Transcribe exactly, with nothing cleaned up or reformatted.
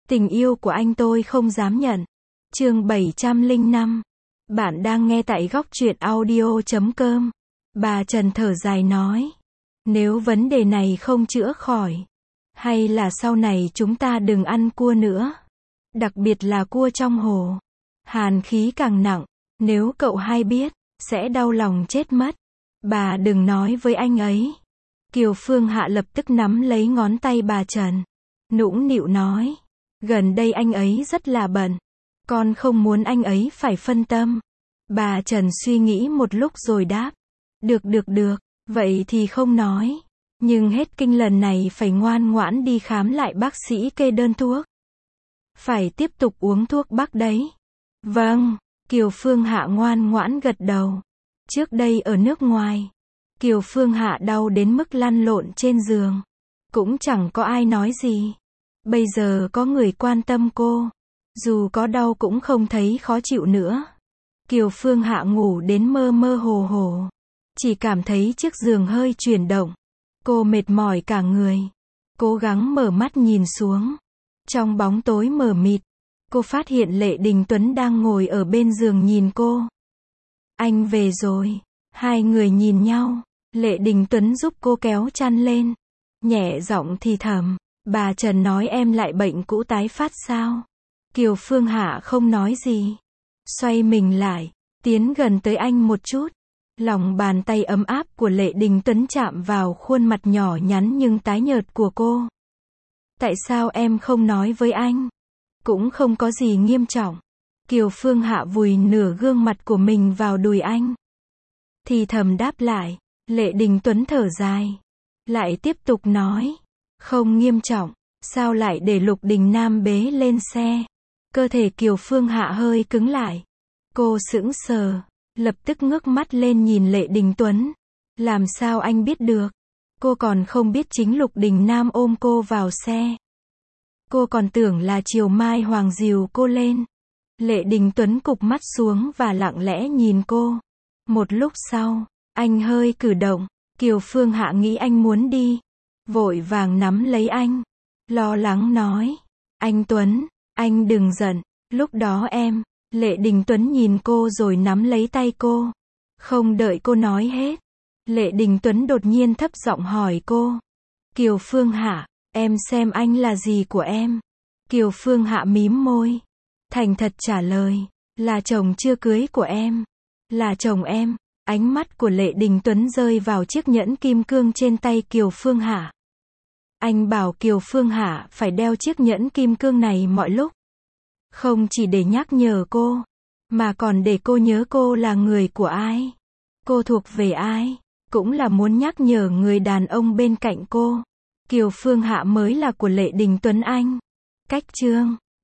Tình yêu của anh tôi không dám nhận. Chương bảy trăm lẻ năm. Bạn đang nghe tại góc truyện audio chấm com. Bà Trần thở dài nói. Nếu vấn đề này không chữa khỏi, hay là sau này chúng ta đừng ăn cua nữa. Đặc biệt là cua trong hồ. Hàn khí càng nặng, nếu cậu hai biết, sẽ đau lòng chết mất. Bà đừng nói với anh ấy. Kiều Phương Hạ lập tức nắm lấy ngón tay bà Trần. Nũng nịu nói. Gần đây anh ấy rất là bận. Con không muốn anh ấy phải phân tâm. Bà Trần suy nghĩ một lúc rồi đáp. Được được được, vậy thì không nói. Nhưng hết kinh lần này phải ngoan ngoãn đi khám lại bác sĩ kê đơn thuốc. Phải tiếp tục uống thuốc bắc đấy. Vâng, Kiều Phương Hạ ngoan ngoãn gật đầu. Trước đây ở nước ngoài, Kiều Phương Hạ đau đến mức lăn lộn trên giường. Cũng chẳng có ai nói gì. Bây giờ có người quan tâm cô. Dù có đau cũng không thấy khó chịu nữa. Kiều Phương Hạ ngủ đến mơ mơ hồ hồ. Chỉ cảm thấy chiếc giường hơi chuyển động. Cô mệt mỏi cả người. Cố gắng mở mắt nhìn xuống. Trong bóng tối mờ mịt, cô phát hiện Lệ Đình Tuấn đang ngồi ở bên giường nhìn cô. Anh về rồi. Hai người nhìn nhau. Lệ Đình Tuấn giúp cô kéo chăn lên. Nhẹ giọng thì thầm. Bà Trần nói em lại bệnh cũ tái phát sao? Kiều Phương Hạ không nói gì. Xoay mình lại, tiến gần tới anh một chút. Lòng bàn tay ấm áp của Lệ Đình Tuấn chạm vào khuôn mặt nhỏ nhắn nhưng tái nhợt của cô. Tại sao em không nói với anh? Cũng không có gì nghiêm trọng. Kiều Phương Hạ vùi nửa gương mặt của mình vào đùi anh. Thì thầm đáp lại. Lệ Đình Tuấn thở dài. Lại tiếp tục nói. Không nghiêm trọng. Sao lại để Lục Đình Nam bế lên xe? Cơ thể Kiều Phương Hạ hơi cứng lại. Cô sững sờ. Lập tức ngước mắt lên nhìn Lệ Đình Tuấn. Làm sao anh biết được? Cô còn không biết chính Lục Đình Nam ôm cô vào xe. Cô còn tưởng là Triều Mai Hoàng dìu cô lên. Lệ Đình Tuấn cụp mắt xuống và lặng lẽ nhìn cô. Một lúc sau, anh hơi cử động. Kiều Phương Hạ nghĩ anh muốn đi. Vội vàng nắm lấy anh. Lo lắng nói. Anh Tuấn, anh đừng giận. Lúc đó em. Lệ Đình Tuấn nhìn cô rồi nắm lấy tay cô. Không đợi cô nói hết. Lệ Đình Tuấn đột nhiên thấp giọng hỏi cô. Kiều Phương Hạ, em xem anh là gì của em? Kiều Phương Hạ mím môi. Thành thật trả lời. Là chồng chưa cưới của em. Là chồng em. Ánh mắt của Lệ Đình Tuấn rơi vào chiếc nhẫn kim cương trên tay Kiều Phương Hạ. Anh bảo Kiều Phương Hạ phải đeo chiếc nhẫn kim cương này mọi lúc. Không chỉ để nhắc nhở cô, mà còn để cô nhớ cô là người của ai. Cô thuộc về ai. Cũng là muốn nhắc nhở người đàn ông bên cạnh cô. Kiều Phương Hạ mới là của Lệ Đình Tuấn anh. Cách chương